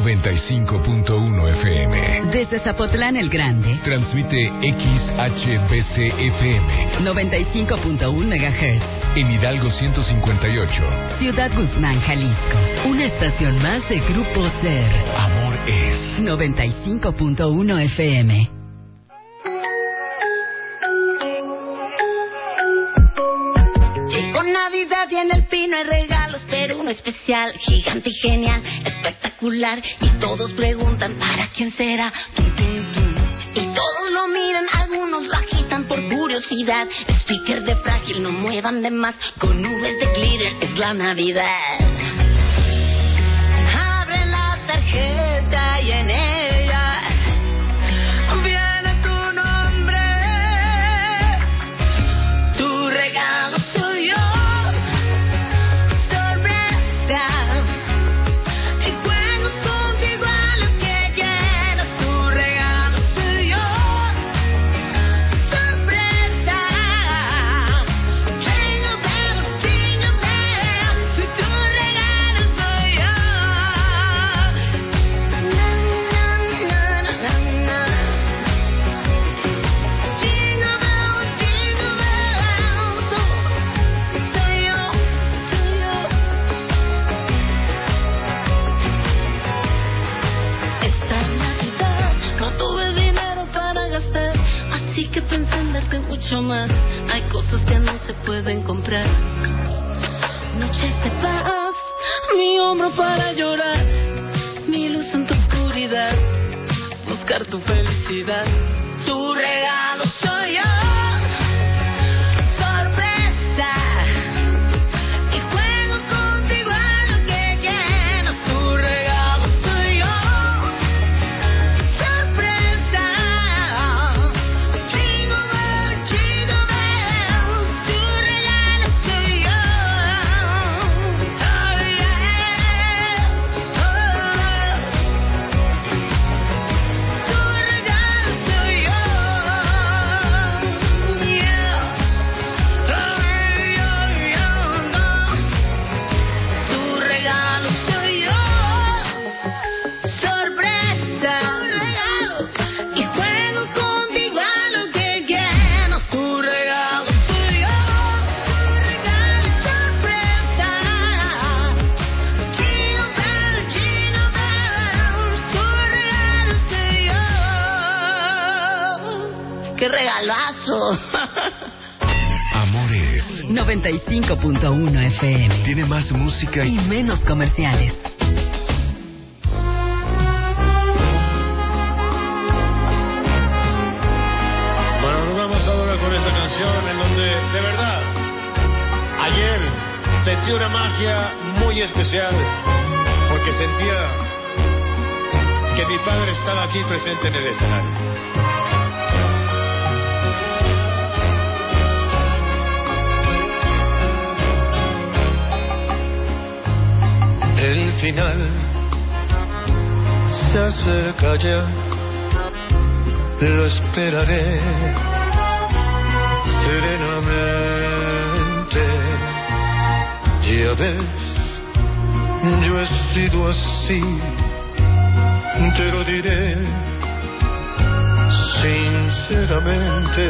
95.1 FM. Desde Zapotlán el Grande. Transmite XHBC FM. 95.1 MHz. En Hidalgo 158. Ciudad Guzmán, Jalisco. Una estación más de Grupo Ser. Amor es 95.1 FM. Llegó Navidad y en el pino hay regalos, pero uno especial, gigante y genial, espectacular. Y todos preguntan, ¿para quién será? Tum, tum, tum. Y todos lo miran, algunos lo agitan por curiosidad. Speaker de frágil, no muevan de más, con nubes de glitter es la Navidad. Abre la tarjeta y en ella viene tu nombre. Tu regalo soy yo, sorpresa. Y juego contigo a lo que quieras. Tu regalo soy yo, sorpresa. Jingle bell, jingle bell. Tu regalo soy yo. Na, na, na, na, na. Jingle bell, jingle bell. Soy yo, soy yo. Esta Navidad no tuve dinero para gastar, así que pensé en darte mucho más. Hay cosas que no se pueden comprar. Noches de paz, mi hombro para llorar, mi luz en tu oscuridad, buscar tu felicidad. Tu regalo soy yo, sorpresa. Y juego contigo a lo que quieras. Tu regalo soy yo, sorpresa. Jingle bell, jingle bell. Tu regalo soy yo. Oh yeah, oh. Tu regalo soy yo, yeah. Tu regalo soy yo, sorpresa. Y juego contigo a lo que quieras. Tu regalo soy yo, sorpresa. Jingle bell, jingle bell. Tu regalo soy yo. ¡Qué regalazo! Amor es 95.1 FM. Tiene más música Y y menos comerciales. Bueno, nos vamos ahora con esta canción en donde, de verdad, ayer sentí una magia muy especial porque sentía que mi padre estaba aquí presente en el escenario. El final se acerca ya, lo esperaré serenamente. Ya ves, yo he sido así, te lo diré sinceramente.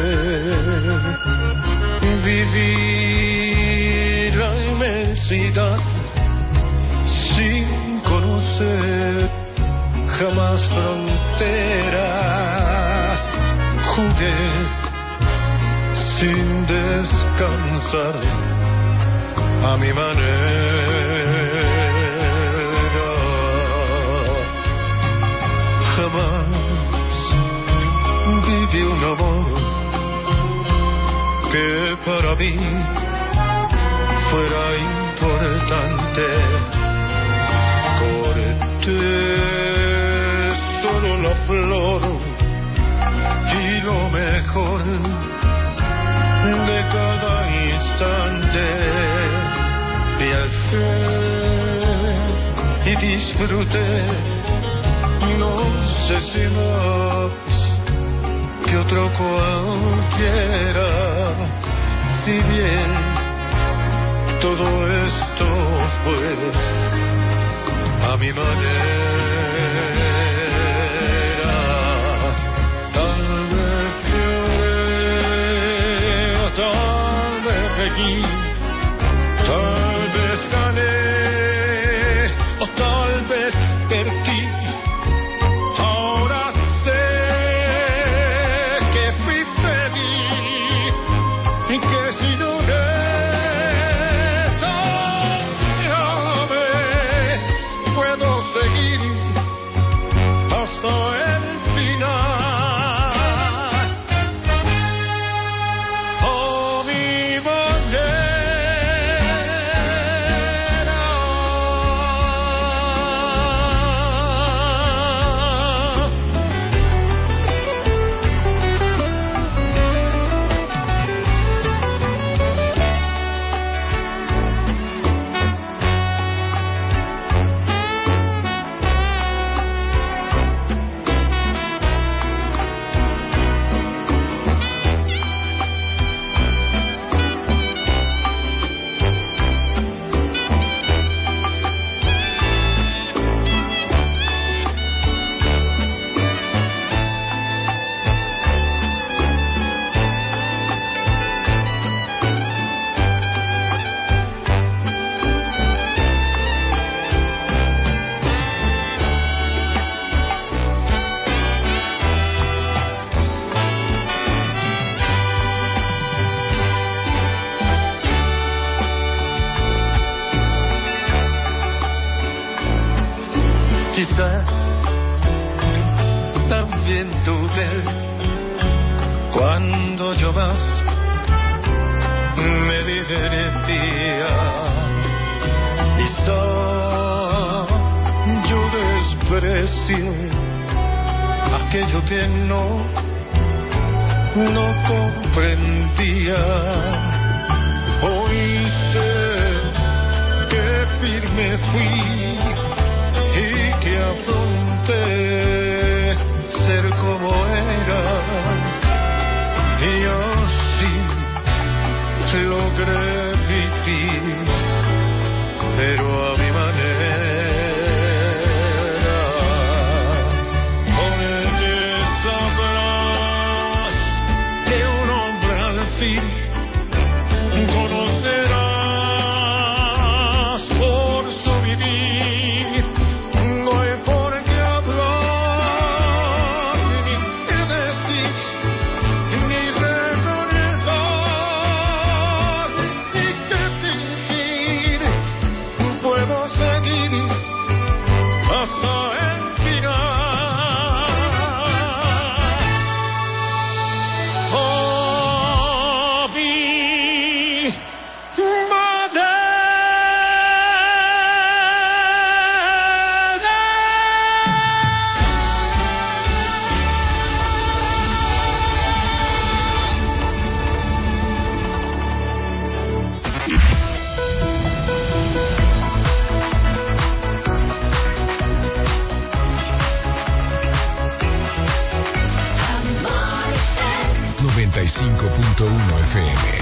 Viví la inmensidad sin conocer jamás fronteras. Jugué sin descansar a mi manera. Jamás viví un amor que para mí fuera importante. Corté solo la flor y lo mejor de cada instante. Viajé y disfruté, no sé si más que otro cualquiera. Si bien todo esto fue a mi manera. puedo seguir hasta el final. Oh, mi manera. Quizás también dudé cuando yo más me divertía. Quizás yo desprecié aquello que no comprendía. Hoy sé que firme fui y que afronté ser como era, y así logré vivir, pero a mi manera. Porque sabrás que un hombre al fin conocerás por su vivir. FM.